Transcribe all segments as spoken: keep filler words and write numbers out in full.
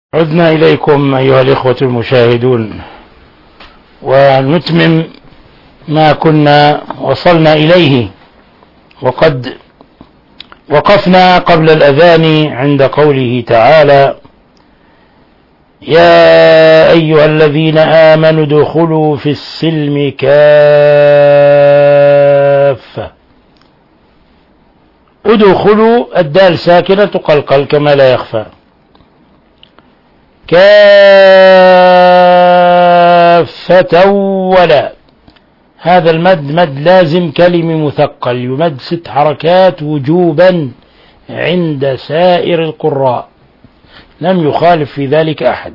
عدنا إليكم أيها الإخوة المشاهدون، ونتمم ما كنا وصلنا إليه، وقد وقفنا قبل الأذان عند قوله تعالى: يا أيها الذين آمنوا ادخلوا في السلم كافة. ادخلوا الدال ساكنة تقلقل كما لا يخفى، كافة ولا، هذا المد مد لازم كلمي مثقل، يمد ست حركات وجوبا عند سائر القراء، لم يخالف في ذلك أحد.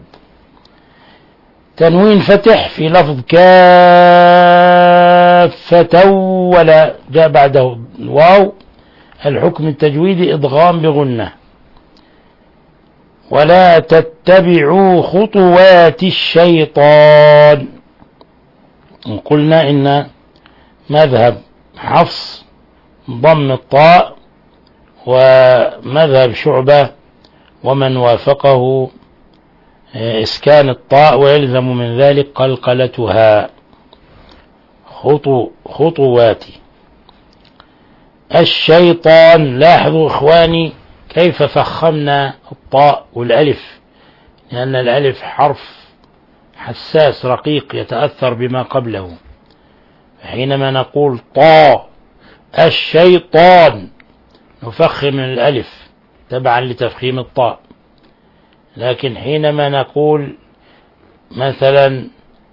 تنوين فتح في لفظ كافة ولا، جاء بعده واو، الحكم التجويدي إدغام بغنة. ولا تتبعوا خطوات الشيطان، وقلنا إن مذهب حفص ضم الطاء، ومذهب شعبة ومن وافقه إسكان الطاء، ويلزم من ذلك قلقلتها. خطو خطوات الشيطان. لاحظوا إخواني كيف فخمنا الطاء والألف، لأن الألف حرف حساس رقيق يتأثر بما قبله، حينما نقول طا الشيطان نفخم الألف تبعا لتفخيم الطاء، لكن حينما نقول مثلا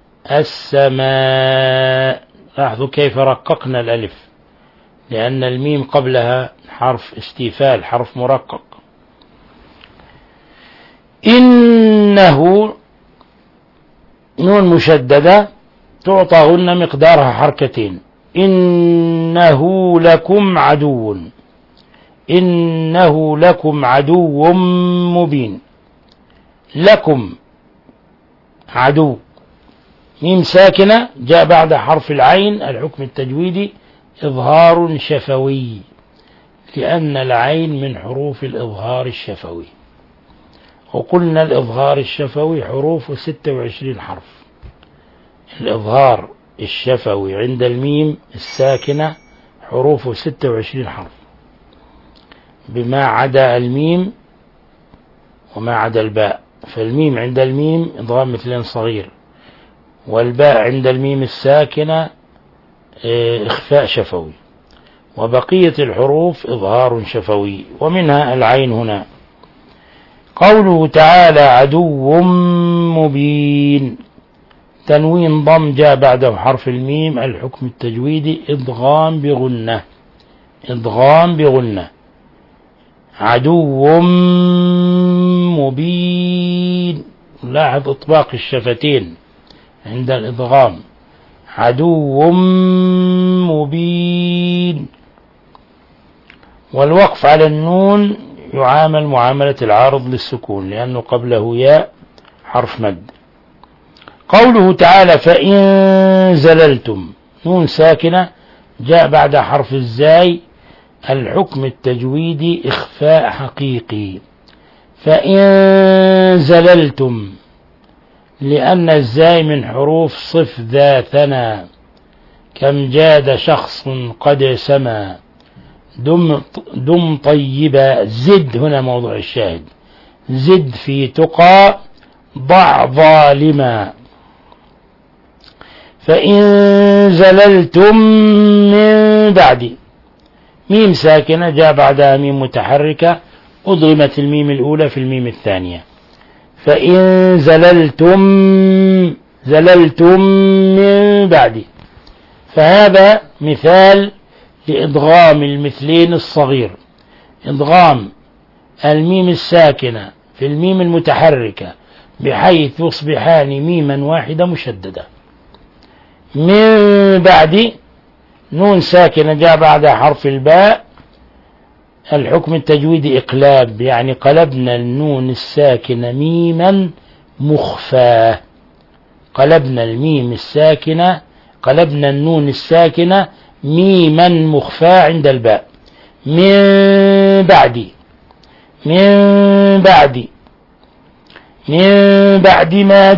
السماء، لاحظوا كيف رققنا الألف، لأن الميم قبلها حرف استيفال، حرف مرقق. إنه نون مشددة تعطى هن مقدارها حركتين. إنه لكم عدو، إنه لكم عدو مبين. لكم عدو، ميم ساكنة جاء بعد حرف العين، الحكم التجويدي إظهار شفوي، لأن العين من حروف الإظهار الشفوي، وقلنا الإظهار الشفوي حروف ستة وعشرين حرف. الإظهار الشفوي عند الميم الساكنة حروف ستة وعشرين حرف، بما عدا الميم وما عدا الباء، فالميم عند الميم إضغام مثلين صغير، والباء عند الميم الساكنة إخفاء شفوي، وبقية الحروف إظهار شفوي، ومنها العين هنا. قوله تعالى عدو مبين، تنوين ضم جاء بعده حرف الميم، الحكم التجويدي إدغام بغنة، إدغام بغنة. عدو مبين، لاحظ إطباق الشفتين عند الإدغام. عدو مبين. والوقف على النون يعامل معاملة العارض للسكون، لأنه قبله ياء حرف مد. قوله تعالى فإن زللتم، نون ساكنة جاء بعد حرف الزاي، الحكم التجويدي إخفاء حقيقي. فإن زللتم، لأن الزاي من حروف صف ذا ثنا، كم جاد شخص قد سما. دم, دم طيبا، زد هنا موضوع الشاهد، زد في تقى ضع ظالما. فإن زللتم من بعد، ميم ساكنة جاء بعدها ميم متحركة، أضغمت الميم الأولى في الميم الثانية. فإن زللتم، زللتم من بعد، فهذا مثال لإدغام المثلين الصغير، إدغام الميم الساكنة في الميم المتحركة بحيث يصبحان ميما واحدة مشددة. من بعد، نون ساكنة جاء بعد حرف الباء، الحكم التجويدي إقلاب، يعني قلبنا النون الساكنة ميما مخفاة، قلبنا الميم الساكنة قلبنا النون الساكنة ميما مخفاة عند الباء. من بعد، من بعد، من بعد ما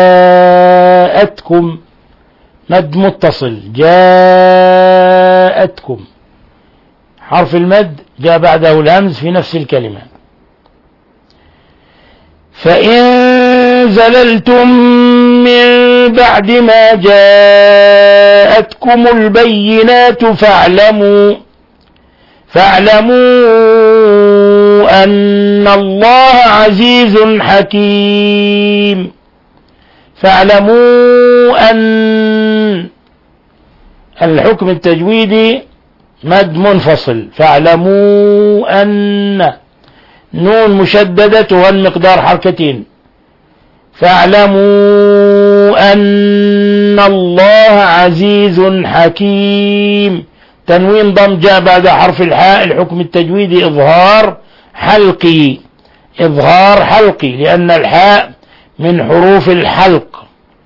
جاءتكم مد متصل، جاءتكم حرف المد جاء بعده الهمز في نفس الكلمة. فإن زللتم من بعد ما جاءتكم البينات فاعلموا فاعلموا أن الله عزيز حكيم. فاعلموا أن الحكم التجويدي مد منفصل، فاعلموا أن نون مشددة والمقدار حركتين، فاعلموا أن الله عزيز حكيم. تنوين ضم جاء بعد حرف الحاء، الحكم التجويدي إظهار حلقي، إظهار حلقي لأن الحاء من حروف الحلق.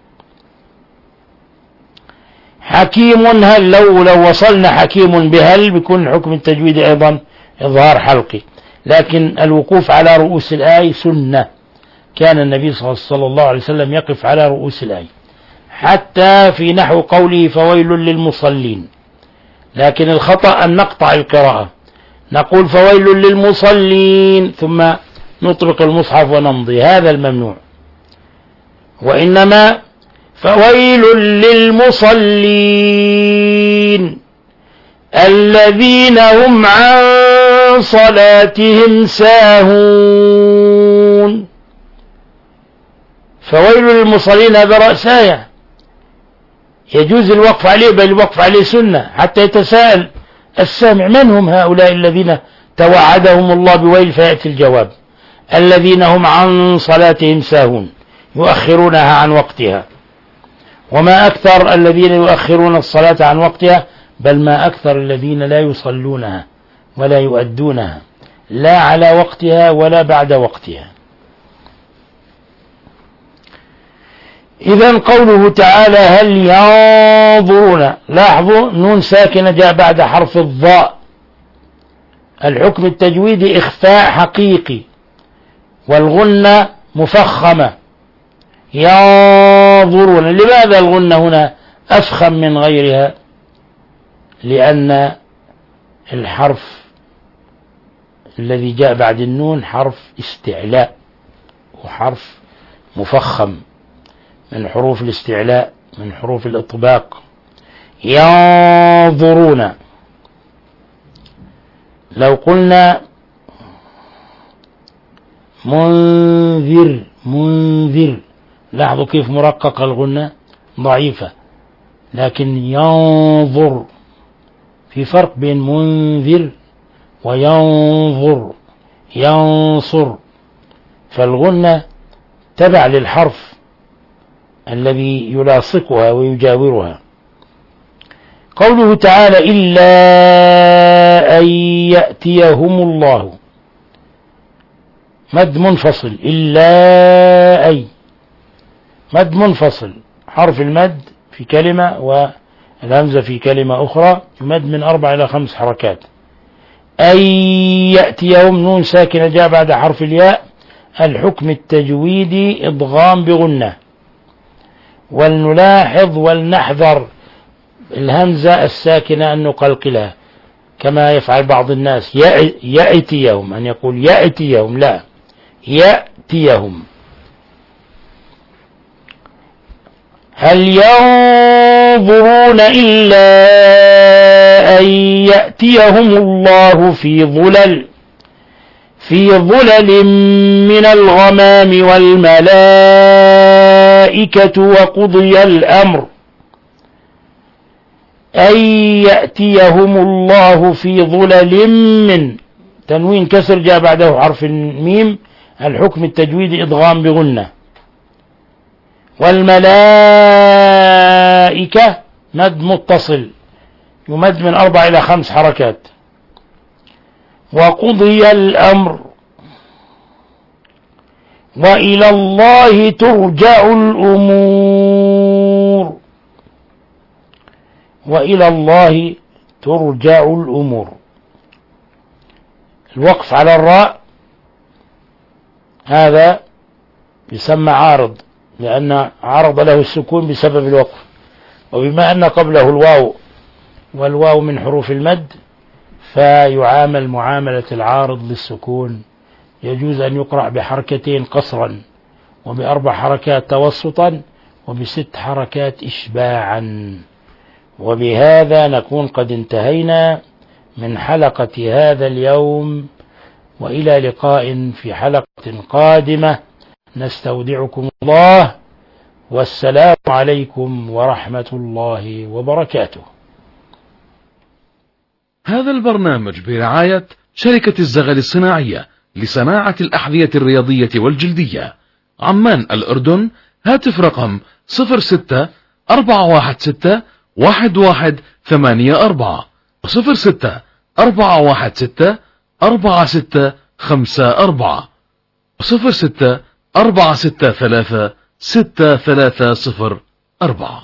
حكيم هل، لو لو وصلنا حكيم بهل بيكون الحكم التجويدي أيضا إظهار حلقي، لكن الوقوف على رؤوس الآية سنة، كان النبي صلى الله عليه وسلم يقف على رؤوس الآية حتى في نحو قوله فويل للمصلين، لكن الخطأ أن نقطع القراءة، نقول فويل للمصلين ثم نطرق المصحف ونمضي، هذا الممنوع. وإنما فويل للمصلين الذين هم عن صلاتهم ساهون. فويل للمصلين هذا رأس آية يجوز الوقف عليه، بل الوقف عليه سنة، حتى يتساءل السامع من هم هؤلاء الذين توعدهم الله بويل، فيأتي الجواب الذين هم عن صلاتهم ساهون يؤخرونها عن وقتها. وما أكثر الذين يؤخرون الصلاة عن وقتها، بل ما أكثر الذين لا يصلونها ولا يؤدونها لا على وقتها ولا بعد وقتها. إذن قوله تعالى هل ينظرون، لاحظوا نون ساكنة جاء بعد حرف الضاء، الحكم التجويدي إخفاء حقيقي والغنة مفخمة. ينظرون، لماذا الغنة هنا أفخم من غيرها؟ لأن الحرف الذي جاء بعد النون حرف استعلاء وحرف مفخم من حروف الاستعلاء، من حروف الإطباق. ينظرون، لو قلنا منذر منذر، لاحظوا كيف مرققة الغنة ضعيفة، لكن ينظر في فرق بين منذر وينظر ينصر، فالغنة تبع للحرف الذي يلاصقها ويجاورها. قوله تعالى إلا أن يأتيهم الله، مد منفصل، إلا أي مد منفصل، حرف المد في كلمة والهمزة في كلمة أخرى، مد من أربع إلى خمس حركات. أن يأتيهم نون ساكنة جاء بعد حرف الياء، الحكم التجويدي إضغام بغنة. ولنلاحظ ولنحذر الهمزة الساكنة أن نقلقلها كما يفعل بعض الناس، يأتيهم أن يقول يأتيهم، لا، يأتيهم. هل ينظرون إلا أن يأتيهم الله في ظلل في ظلل من الغمام والملائكة وقضي الأمر. أن يأتيهم الله في ظلل من، تنوين كسر جاء بعده حرف الميم، الحكم التجويدي إضغام بغنة. والملائكة مد متصل يمد من أربع إلى خمس حركات. وقضي الأمر وإلى الله ترجع الأمور، وإلى الله ترجع الأمور. الوقف على الراء هذا يسمى عارض لأن عرض له السكون بسبب الوقف. وبما أن قبله الواو والواو من حروف المد فيعامل معاملة العارض للسكون، يجوز أن يقرأ بحركتين قصرا، وبأربع حركات توسطا، وبست حركات إشباعا. وبهذا نكون قد انتهينا من حلقة هذا اليوم، وإلى لقاء في حلقة قادمة، نستودعكم الله، والسلام عليكم ورحمة الله وبركاته. هذا البرنامج برعاية شركة الزغل الصناعية لصناعة الأحذية الرياضية والجلدية، عمان الأردن. هاتف رقم صفر ستة أربعة واحد ستة واحد واحد ثمانية أربعة صفر ستة أربعة واحد ستة أربعة ستة خمسة أربعة صفر ستة أربعة ستة ثلاثة ستة ثلاثة صفر أربعة.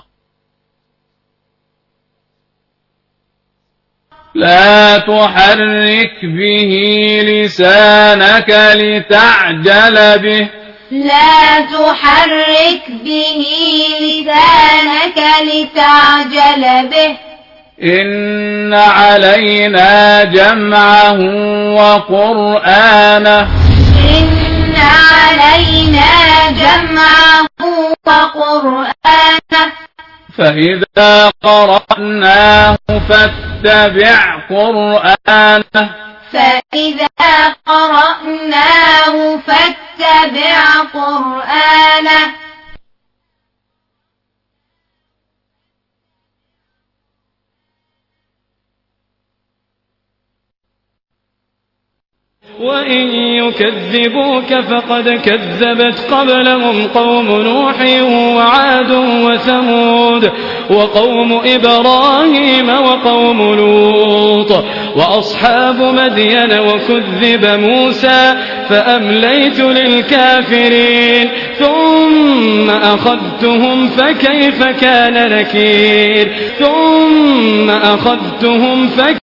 لا تحرك به لسانك لتعجل به لا تحرك به لسانك لتعجل به إن علينا جمعه وقرآنه إن علينا جمعه وقرآنه فإذا قرأناه فاتبع قرآنه فإذا قرأناه فاتبع قرآنه وإن يكذبوك فقد كذبت قبلهم قوم نوح وعاد وثمود وقوم إبراهيم وقوم لوط وأصحاب مدين وكذب موسى فأمليت للكافرين ثم أخذتهم فكيف كان نكير ثم أخذتهم فكيف